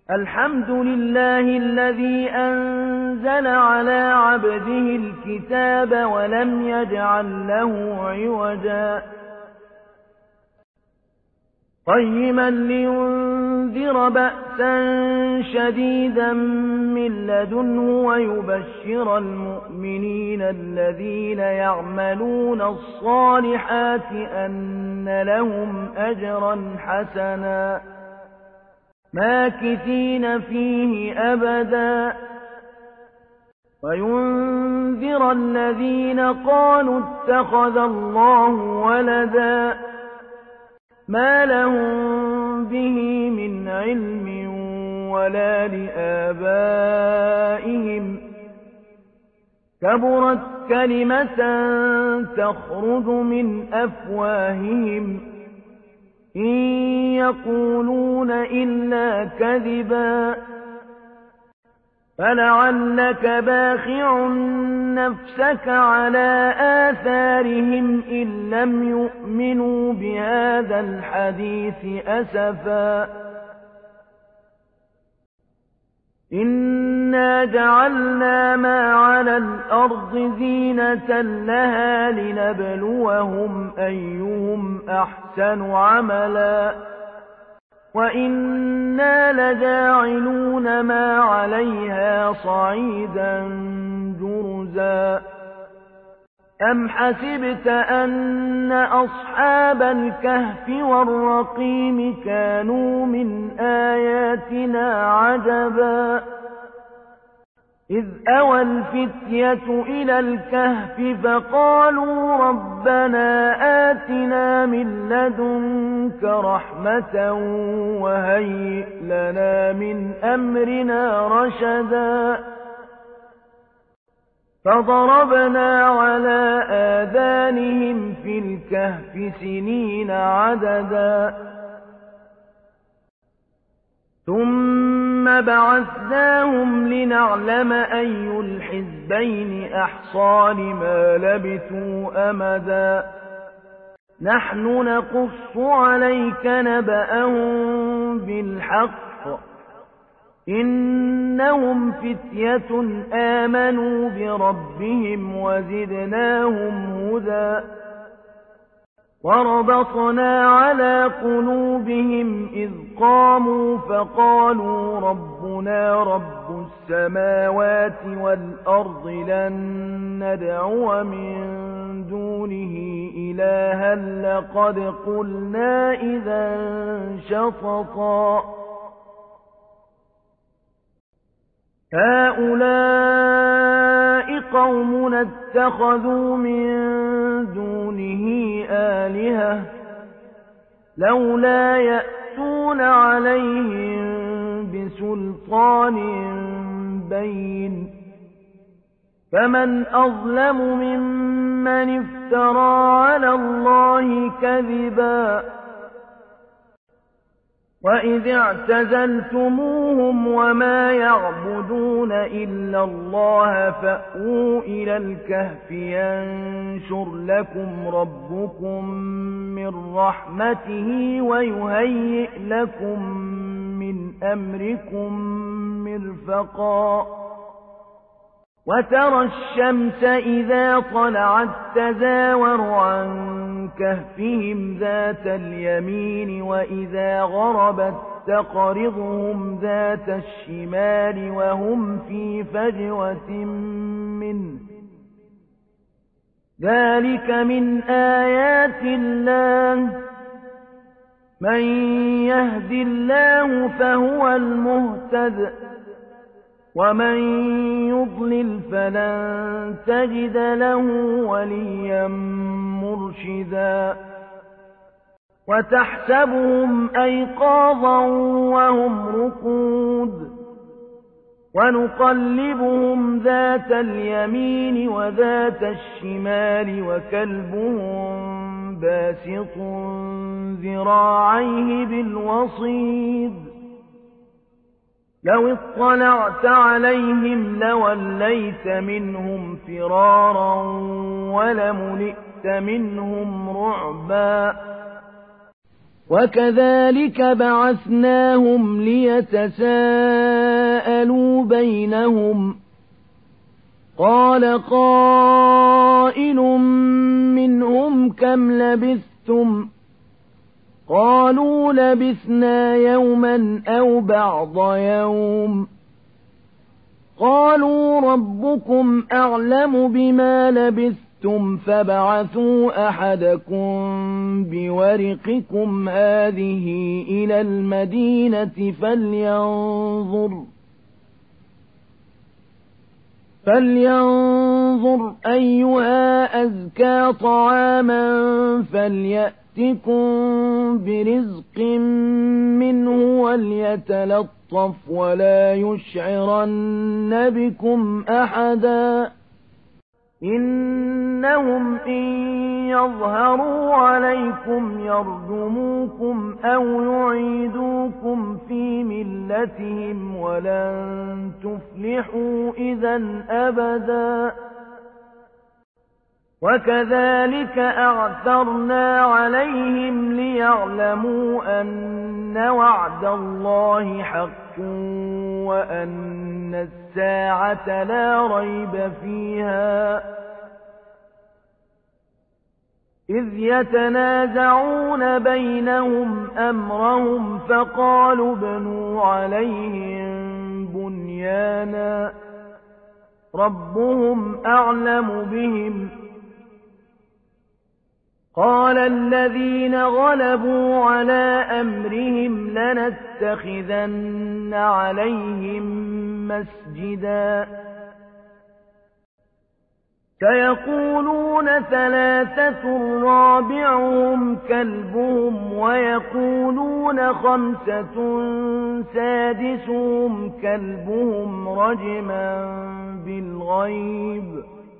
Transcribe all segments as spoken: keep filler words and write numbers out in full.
الحمد لله الذي أنزل على عبده الكتاب ولم يجعل له عوجا قيما لينذر بأسا شديدا من لدنه ويبشر المؤمنين الذين يعملون الصالحات أن لهم أجرا حسنا ماكثين فيه أبدا وينذر الذين قالوا اتخذ الله ولدا ما لهم به من علم ولا لآبائهم كبرت كلمة تخرج من أفواههم إن يقولون إلا كذبا فلعلك باخع نفسك على آثارهم إن لم يؤمنوا بهذا الحديث أسفا إنا جعلنا ما على الأرض زينة لها لنبلوهم أيهم أحسن عملا وإنا لجاعلون ما عليها صعيدا جرزا أم حسبت أن أصحاب الكهف والرقيم كانوا من آياتنا عجبا إذ أوى الفتية إلى الكهف فقالوا ربنا آتنا من لدنك رحمة وهيئ لنا من أمرنا رشدا فضربنا على آذانهم في الكهف سنين عددا ثم بعثناهم لنعلم أي الحزبين أحصى لما لبثوا أمدا نحن نقص عليك نبأهم بالحق إنهم فتية آمنوا بربهم وزدناهم هدى وربطنا على قلوبهم إذ قاموا فقالوا ربنا رب السماوات والأرض لن ندعو من دونه إلها لقد قلنا إذا شططا هؤلاء قومنا اتخذوا من دونه آلهة لولا يأتون عليهم بسلطان بين فمن أظلم ممن افترى على الله كذبا وإذ اعتزلتموهم وما يعبدون إلا الله فأووا إلى الكهف ينشر لكم ربكم من رحمته ويهيئ لكم من أمركم مرفقا وترى الشمس إذا طلعت تزاور عن كهفهم ذات اليمين وإذا غربت تقرضهم ذات الشمال وهم في فجوة منه ذلك من آيات الله من يهد الله فهو المهتد ومن يضلل فلن تجد له وليا مرشدا وتحسبهم أيقاظا وهم رقود ونقلبهم ذات اليمين وذات الشمال وكلبهم باسط ذراعيه بالوصيد لو اطلعت عليهم لوليت منهم فرارا ولملئت منهم رعبا وكذلك بعثناهم ليتساءلوا بينهم قال قائل منهم كم لبثتم قالوا لبثنا يوما أو بعض يوم قالوا ربكم أعلم بما لبثتم فابعثوا أحدكم بورقكم هذه إلى المدينة فلينظر فلينظر أيها أزكى طعاما فليأتكم برزق منه وليتلطف ولا يشعرن بكم أحدا إنهم إن يظهروا عليكم يرجموكم أو يعيدوكم في ملتهم ولن تفلحوا إذا أبدا وكذلك أعثرنا عليهم ليعلموا أن وعد الله حق وأن الساعة لا ريب فيها إذ يتنازعون بينهم أمرهم فقالوا ابنوا عليهم بنيانا ربهم أعلم بهم قال الذين غلبوا على أمرهم لنتخذن عليهم مسجدا سيقولون ثلاثة رابعهم كلبهم ويقولون خمسة سادسهم كلبهم رجما بالغيب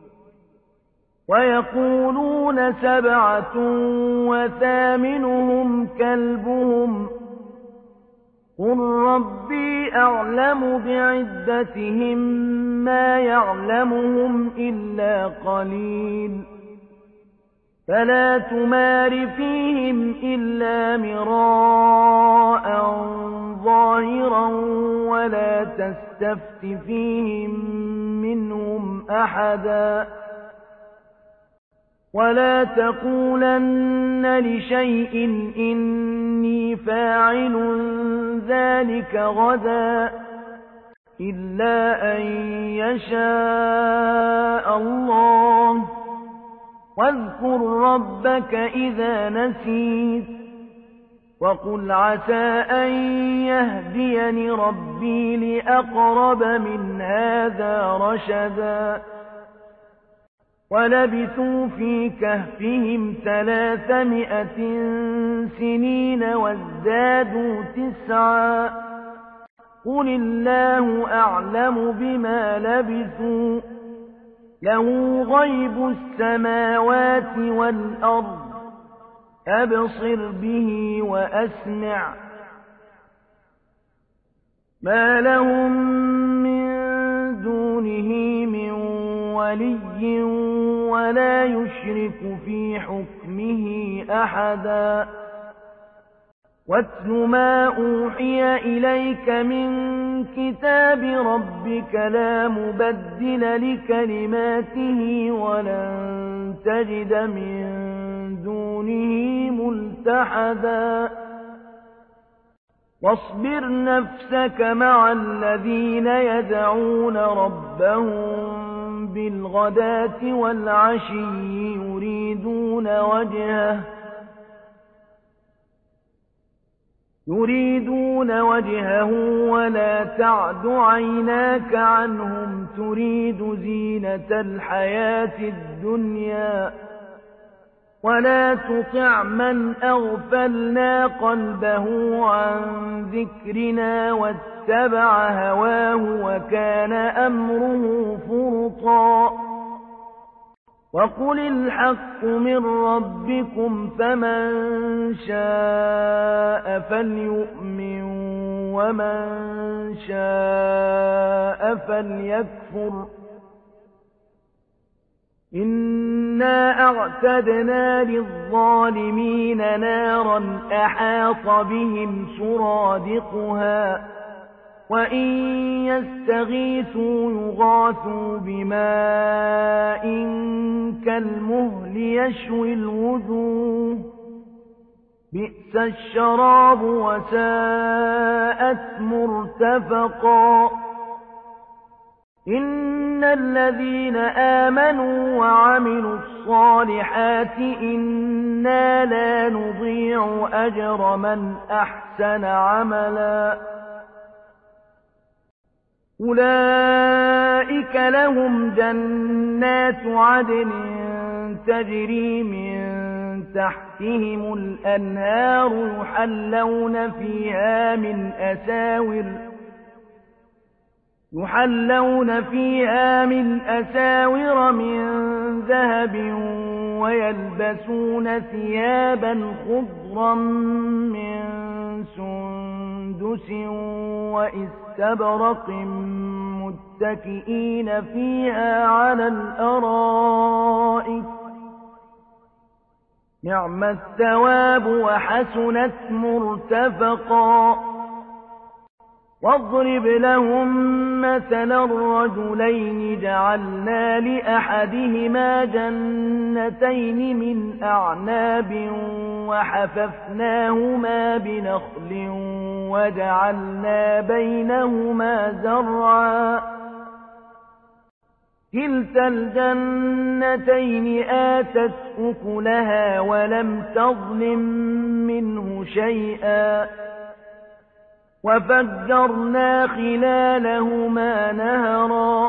ويقولون سبعة وثامنهم كلبهم قل ربي أعلم بعدتهم ما يعلمهم إلا قليل فلا تمار فيهم إلا مراء ظاهرا ولا تستفت فيهم منهم أحدا ولا تقولن لشيء إني فاعل ذلك غدا إلا أن يشاء الله واذكر ربك إذا نسيت وقل عسى أن يهديني ربي لأقرب من هذا رشدا ولبثوا في كهفهم ثلاثمائة سنين وازدادوا تسعا قل الله أعلم بما لبثوا له غيب السماوات والأرض أبصر به وأسمع ما لهم من دونه من ولي ولا يشرك في حكمه أحدا واتل ما أوحي إليك من كتاب ربك لا مبدل لكلماته ولن تجد من دونه ملتحدا واصبر نفسك مع الذين يدعون ربهم بالغداة والعشي يريدون وجهه يريدون وجهه ولا تعد عيناك عنهم تريد زينة الحياة الدنيا ولا تطع من أغفلنا قلبه عن ذكرنا واتبع هواه وكان أمره فرطا وقل الحق من ربكم فمن شاء فليؤمن ومن شاء فليكفر إن إنا أعتدنا للظالمين نارا أحاط بهم سرادقها وإن يستغيثوا يغاثوا بماء كالمهل يشوي الوجوه بئس الشراب وساءت مرتفقا إن الذين آمنوا وعملوا الصالحات إنا لا نضيع أجر من أحسن عملا أولئك لهم جنات عدن تجري من تحتهم الأنهار يحلون فيها من أساور يحلون فيها من أساور من ذهب ويلبسون ثيابا خضرا من سندس وإستبرق متكئين فيها على الأرائك نعم الثواب وحسنت مرتفقا واضرب لهم مثلا الرجلين جعلنا لأحدهما جنتين من أعناب وحففناهما بنخل وجعلنا بينهما زرعا كلتا الجنتين آتت أكلها ولم تظلم منه شيئا وفجرنا خلالهما نهرا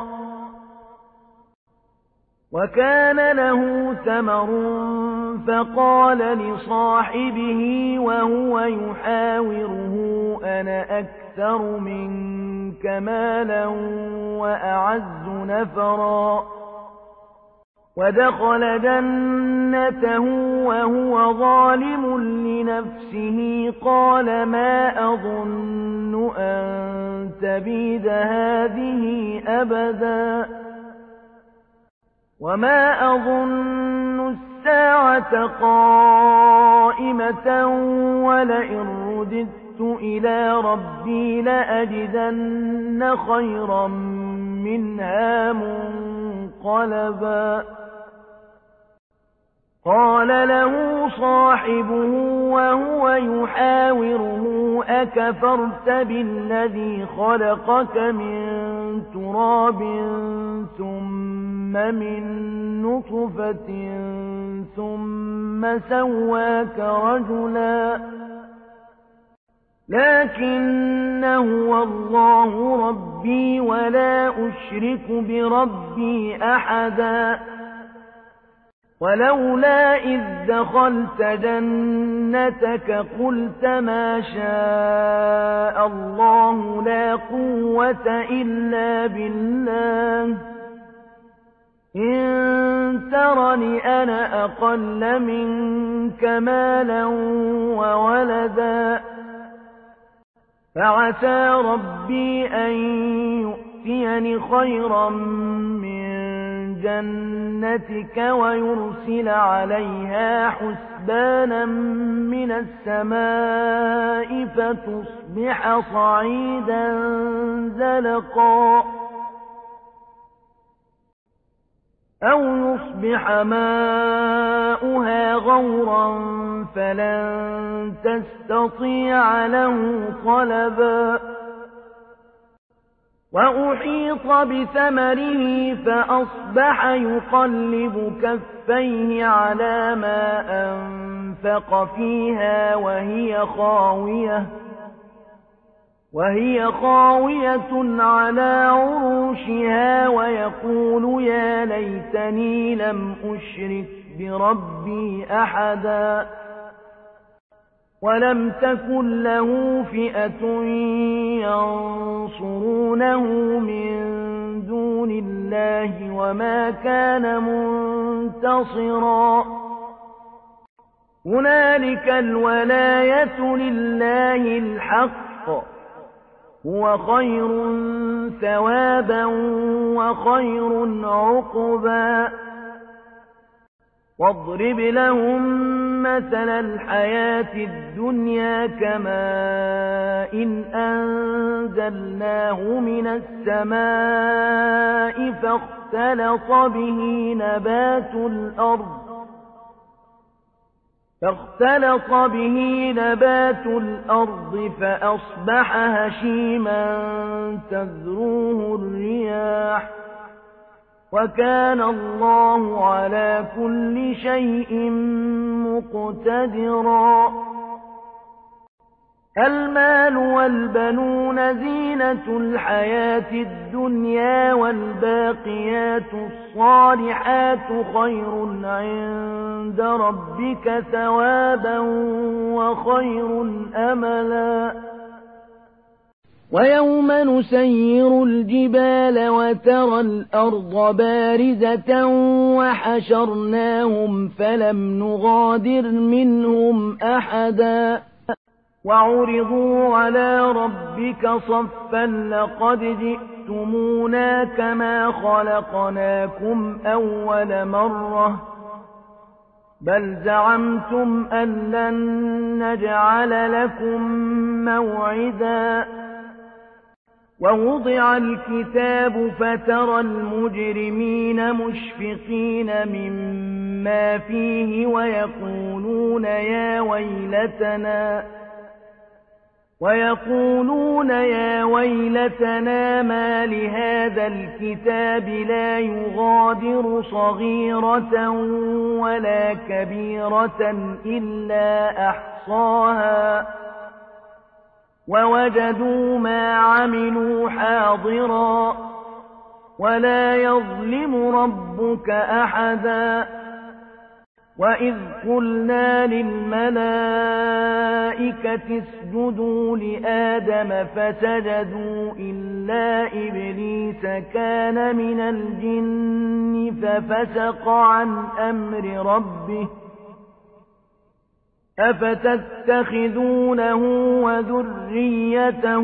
وكان له ثمر فقال لصاحبه وهو يحاوره أنا أكثر منك مالا وأعز نفرا ودخل جنته وهو ظالم لنفسه قال ما أظن أن تبيد هذه أبدا وما أظن الساعة قائمة ولئن رددت إلى ربي لأجدن خيرا منها منقلبا قال له صاحبه وهو يحاوره أكفرت بالذي خلقك من تراب ثم من نطفة ثم سواك رجلا لكن هو الله ربي ولا أشرك بربي أحدا ولولا إذ دخلت جنتك قلت ما شاء الله لا قوة إلا بالله إن ترني أنا أقل منك مالا وولدا فعسى ربي أن يؤتيني خيرا من جنتك ويرسل عليها حسبانا من السماء فتصبح صعيدا زلقا أو يصبح ماؤها غورا فلن تستطيع له طلبا وأحيط بثمره فأصبح يقلب كفيه على ما أنفق فيها وهي خاوية وهي خاوية على عروشها ويقول يا ليتني لم أشرك بربي أحدا ولم تكن له فئة ينصرونه من دون الله وما كان منتصرا هنالك الولاية لله الحق هو خير ثوابا وخير عقبا واضرب لهم مثل الحياة الدنيا كماء إن أنزلناه من السماء فاختلط به نبات الأرض فاختلط به نبات الأرض فأصبح هشيما تذروه الرياح وكان الله على كل شيء مقتدرا. المال والبنون زينة الحياة الدنيا والباقيات الصالحات خير عند ربك ثوابا وخير أملا. ويوم نسير الجبال وترى الأرض بارزة وحشرناهم فلم نغادر منهم أحدا وعرضوا على ربك صفا لقد جئتمونا كما خلقناكم أول مرة بل زعمتم أن لن نجعل لكم موعدا. ووضع الكتاب فترى المجرمين مشفقين مما فيه ويقولون يا ويلتنا ويقولون يا ويلتنا ما لهذا الكتاب لا يغادر صغيرة ولا كبيرة إلا أحصاها ووجدوا ما عملوا حاضرا ولا يظلم ربك أحدا. وإذ قلنا للملائكة اسجدوا لآدم فسجدوا إلا إبليس كان من الجن ففسق عن أمر ربه أفتتخذونه وذريته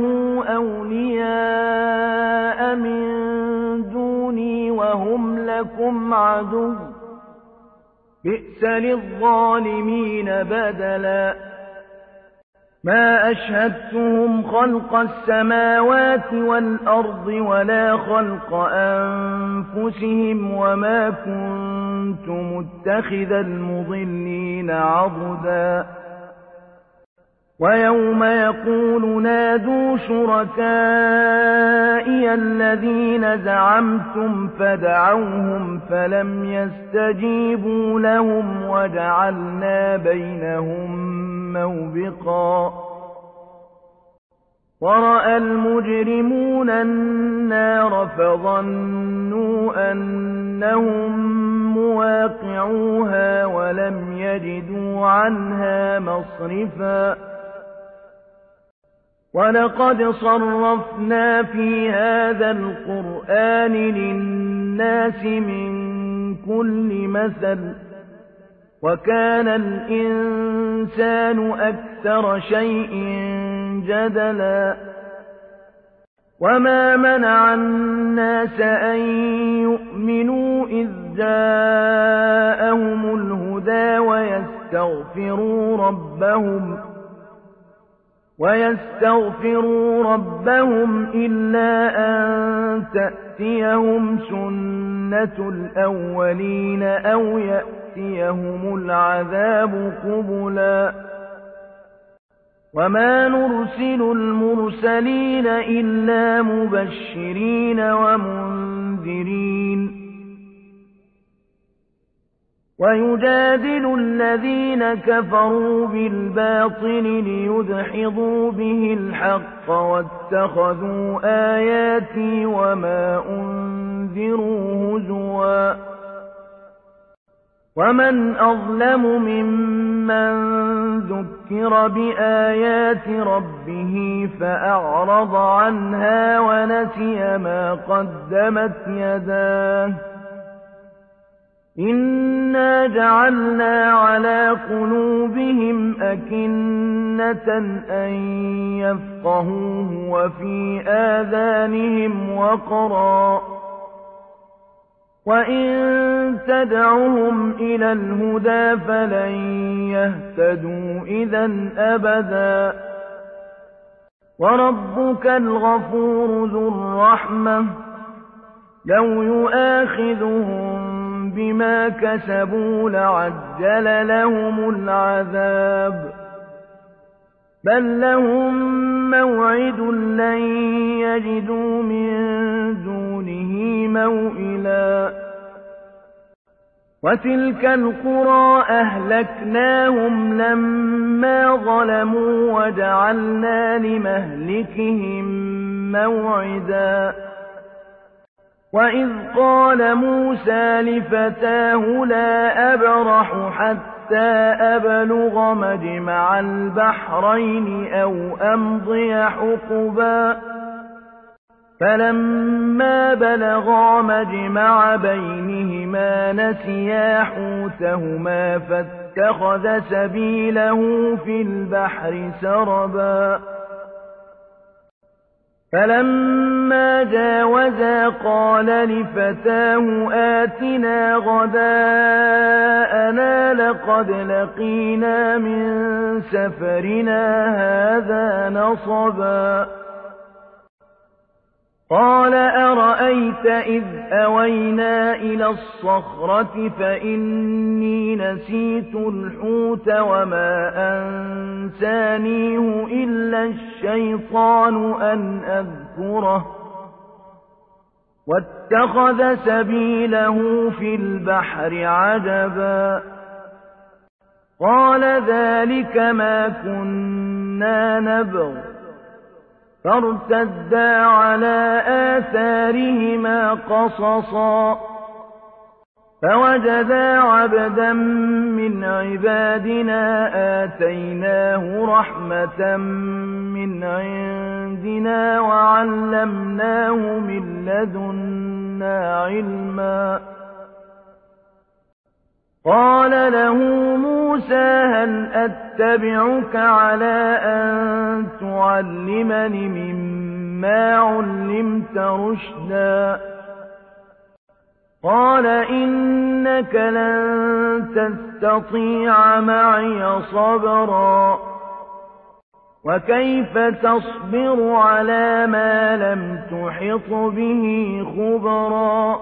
أولياء من دوني وهم لكم عدو بئس للظالمين بدلا. ما أشهدتهم خلق السماوات والأرض ولا خلق أنفسهم وما كنت متخذ المضلين عضدا. ويوم يقول نادوا شركائي الذين زعمتم فدعوهم فلم يستجيبوا لهم وجعلنا بينهم موبقا. ورأى المجرمون النار فظنوا أنهم مواقعوها ولم يجدوا عنها مصرفا. ولقد صرفنا في هذا القرآن للناس من كل مثل وكان الإنسان أكثر شيء جدلا. وما منع الناس أن يؤمنوا إذ جاءهم الهدى ويستغفروا ربهم ويستغفروا ربهم إلا أن تأتيهم سنة الأولين أو يأتيهم العذاب قبلا. وما نرسل المرسلين إلا مبشرين ومنذرين. ويجادل الذين كفروا بالباطل ليدحضوا به الحق واتخذوا آياتي وما أنذروا هزوا. ومن أظلم ممن ذكر بآيات ربه فأعرض عنها ونسي ما قدمت يداه. إنا جعلنا على قلوبهم أكنة أن يفقهوه وفي آذانهم وقرا وإن تدعهم إلى الهدى فلن يهتدوا إذا أبدا وربك الغفور ذو الرحمة لو يؤاخذهم بما كسبوا لعجل لهم العذاب بل لهم موعد لن يجدوا من دونه موئلا وتلك القرى أهلكناهم لما ظلموا وجعلنا لمهلكهم موعدا وإذ قال موسى لفتاه لا أبرح حتى أبلغ مجمع البحرين أو أمضي حقبا فلما بلغا مجمع بينهما نسيا حوتهما فاتخذ سبيله في البحر سربا فلما جاوزا قال لفتاه آتنا غداءنا لقد لقينا من سفرنا هذا نصبا قال أرأيت إذ أوينا إلى الصخرة فإني نسيت الحوت وما أنسانيه إلا الشيطان أن أذكره واتخذ سبيله في البحر عجبا قال ذلك ما كنا نبغ فارتدا على آثارهما قصصا فوجدا عبدا من عبادنا آتيناه رحمة من عندنا وعلمناه من لدنا علما قال له موسى هل أتبعك على أن تعلمني مما علمت رشدا قال إنك لن تستطيع معي صبرا وكيف تصبر على ما لم تحط به خبرا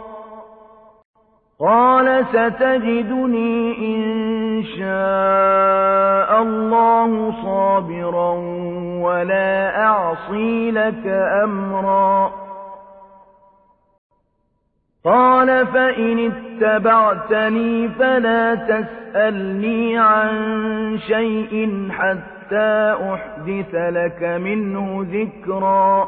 قال ستجدني إن شاء الله صابرا ولا أعصي لك أمرا قال فإن اتبعتني فلا تسألني عن شيء حتى أحدث لك منه ذكرا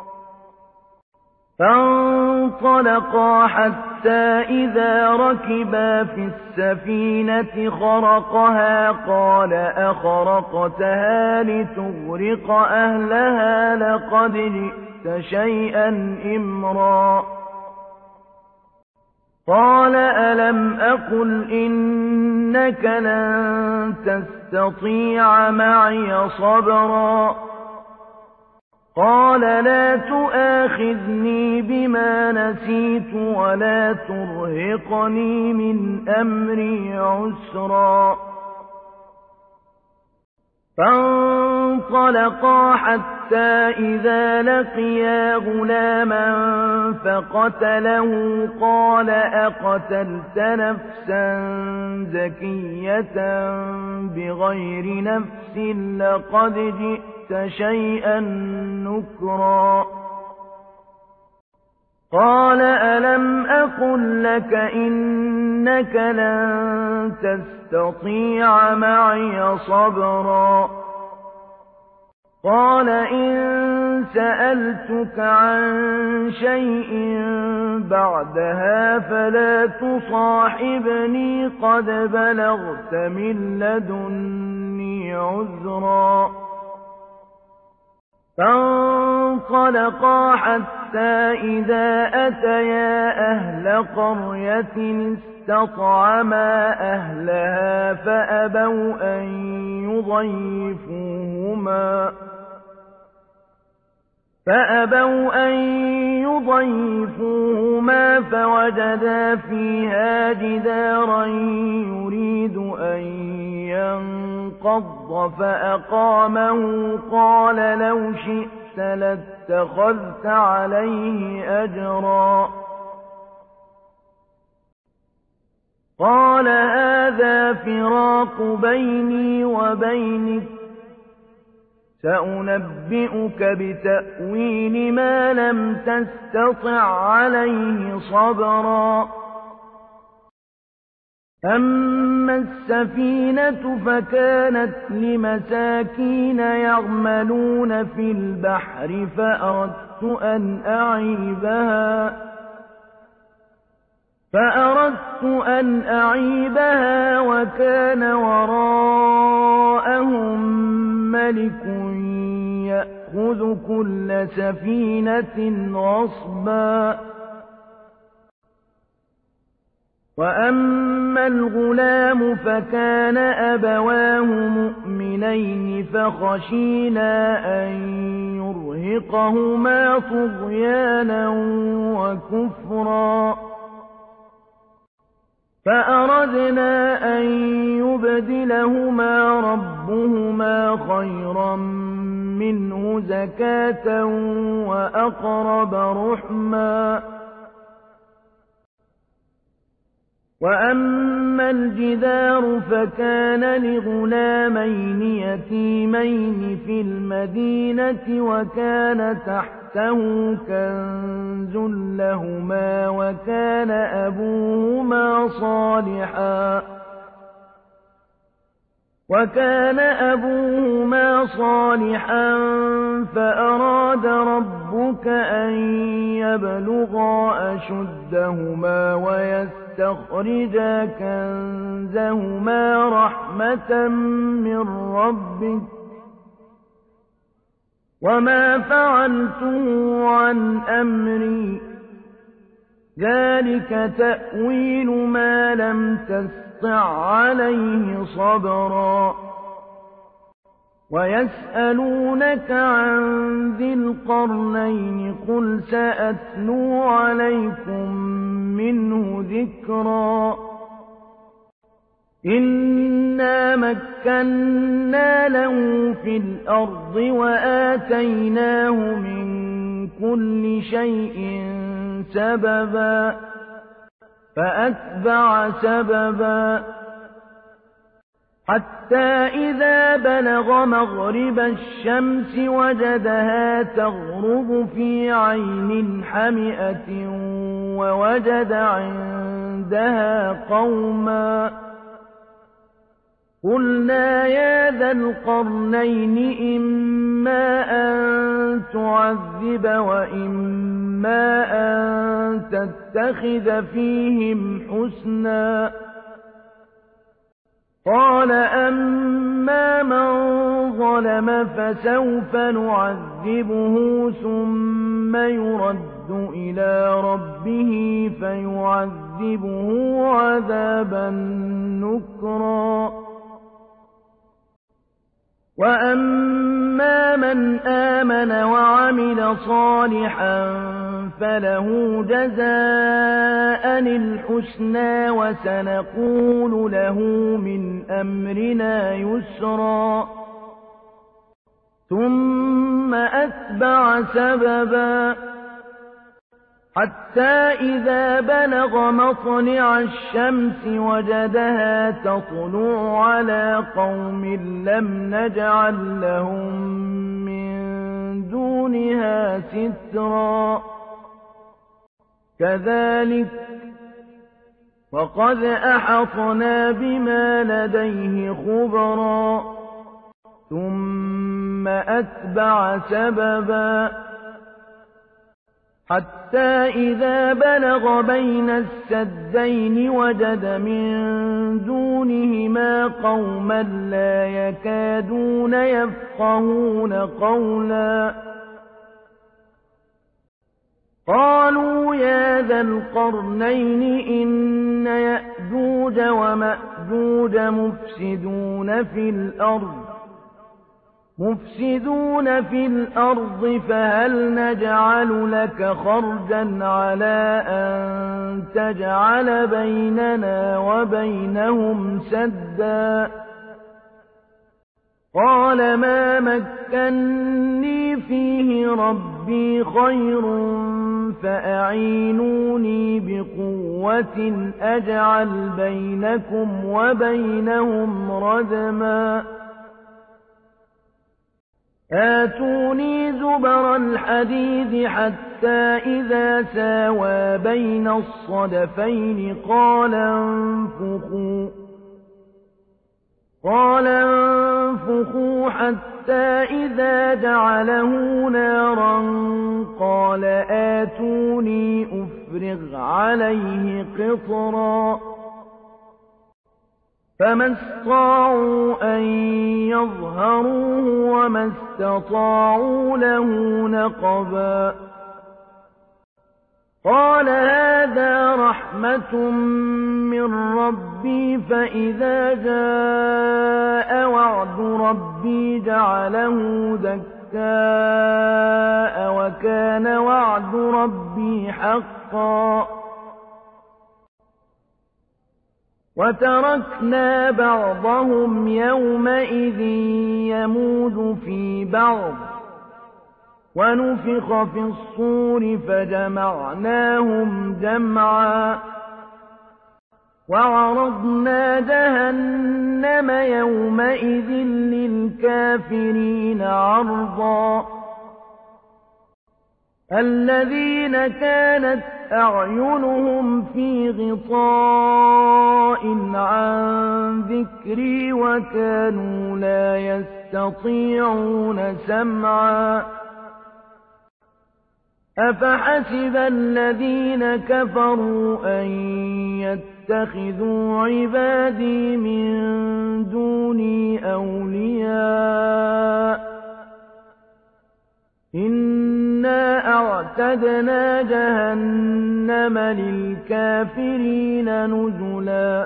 فانطلقا حتى إذا ركبا في السفينة خرقها قال أخرقتها لتغرق أهلها لقد جئت شيئا إمرا قال ألم أقل إنك لن تستطيع معي صبرا قال لا تؤاخذني بما نسيت ولا ترهقني من أمري عسرا فانطلقا حتى إذا لقيا غلاما فقتله قال أقتلت نفسا زكية بغير نفس لقد جئت شيئا نكرا قال ألم أقل لك إنك لن تستطيع معي صبرا قال إن سألتك عن شيء بعدها فلا تصاحبني قد بلغت من لدني عذرا فانطلقا حتى إذا أتيا أهل قرية استطعما أهلها فأبوا أن يضيفوهما فأبوا أن يضيفوهما فوجدا فيها جدارا يريد أن ينقض فأقامه قال لو شئت لاتخذت عليه أجرا قال هذا فراق بيني وبينك سأنبئك بتأويل ما لم تستطع عليه صبرا أما السفينة فكانت لمساكين يعملون في البحر فأردت أن أعيبها فأردت أن أعيبها وكان وراءهم ملك يأخذ كل سفينة غصبا وأما الغلام فكان أبواه مؤمنين فخشينا أن يرهقهما طغيانا وكفرا فأردنا أن يبدلهما ربهما خيرا منه زكاة وأقرب رحما وأما الجدار فكان لغلامين يتيمين في المدينة وكان تحته كنز لهما وكان أبوهما صالحا وكان أبوهما صالحا فأراد ربك أن يبلغا أشدهما ويستخرجا كنزهما رحمة من ربك وما فعلته عن أمري ذلك تأويل ما لم تستطع عليه صبرا ويسألونك عن ذي القرنين قل سأتلو عليكم منه ذكرا إنا مكنا له في الأرض وآتيناه من كل شيء سببا فأتبع سببا حتى إذا بلغ مغرب الشمس وجدها تغرب في عين حمئة ووجد عندها قوما قلنا يا ذا القرنين إما أن تعذب وإما أن تتخذ فيهم حسنا قال أما من ظلم فسوف نعذبه ثم يرد إلى ربه فيعذبه عذابا نكرا وأما من آمن وعمل صالحا فله جزاء الحسنى وسنقول له من أمرنا يسرا ثم أتبع سببا حتى إذا بلغ مطلع الشمس وجدها تطلع على قوم لم نجعل لهم من دونها سترا كذلك وقد أحطنا بما لديه خبرا ثم أتبع سببا حتى إذا بلغ بين السدين وجد من دونهما قوما لا يكادون يفقهون قولا قالوا يا ذا القرنين إن يأجوج ومأجوج مفسدون في الأرض مفسدون في الأرض فهل نجعل لك خرجا على أن تجعل بيننا وبينهم سدا قال ما مكني فيه ربي خير فأعينوني بقوة أجعل بينكم وبينهم ردما آتوني زبر الحديد حتى إذا ساوى بين الصدفين قال انفخوا قال انفخوا حتى إذا جعله نارا قال آتوني أفرغ عليه قطرا فما استطاعوا أن يظهروه وما استطاعوا له نقبا قال هذا رحمة من ربي فإذا جاء وعد ربي جعله دكاء وكان وعد ربي حقا وتركنا بعضهم يومئذ يموج في بعض ونفخ في الصور فجمعناهم جمعا وعرضنا جهنم يومئذ للكافرين عرضا الذين كانت أعينهم في غطاء عن ذكري وكانوا لا يستطيعون سمعا أفحسب الذين كفروا أن يتخذوا عبادي من دوني أولياء إنا أعتدنا جهنم للكافرين نزلا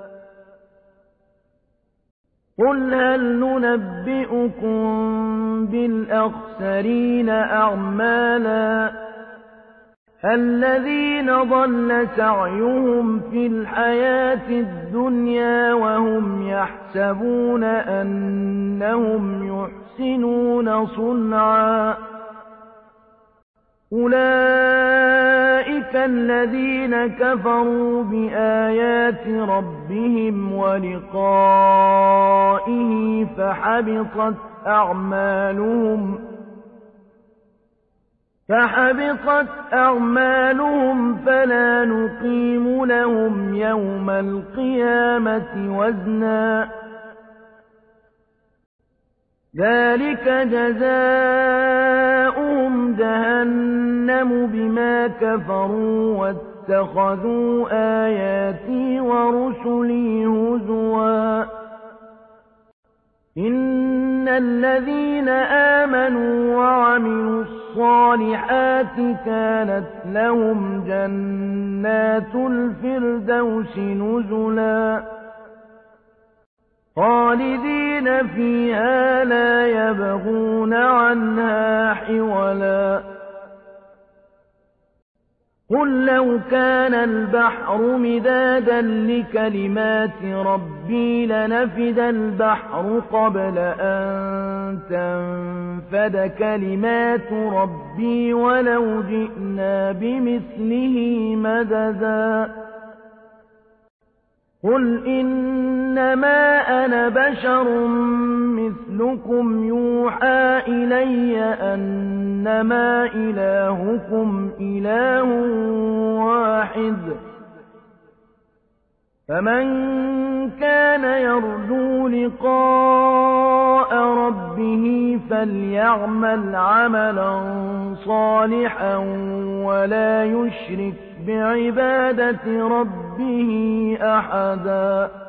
قل هل ننبئكم بالأخسرين أعمالا الذين ضل سعيهم في الحياة الدنيا وهم يحسبون أنهم يحسنون صنعا أولئك الذين كفروا بآيات ربهم ولقائه فحبطت أعمالهم فحبطت أعمالهم فلا نقيم لهم يوم القيامة وزنا ذلك جزاؤهم جهنم بما كفروا واتخذوا آياتي ورسلي هزوا إن الذين آمنوا وعملوا الصالحات كانت لهم جنات الفردوس نزلا خالدين فيها لا يبغون عنها حولا قل لو كان البحر مدادا لكلمات ربي لنفد البحر قبل أن تنفد كلمات ربي ولو جئنا بمثله مددا قل إنما أنا بشر مثلكم يوحى إلي أنما إلهكم إله واحد فمن كان يرجو لقاء ربه فليعمل عملا صالحا ولا يشرك بعبادة ربه أحدا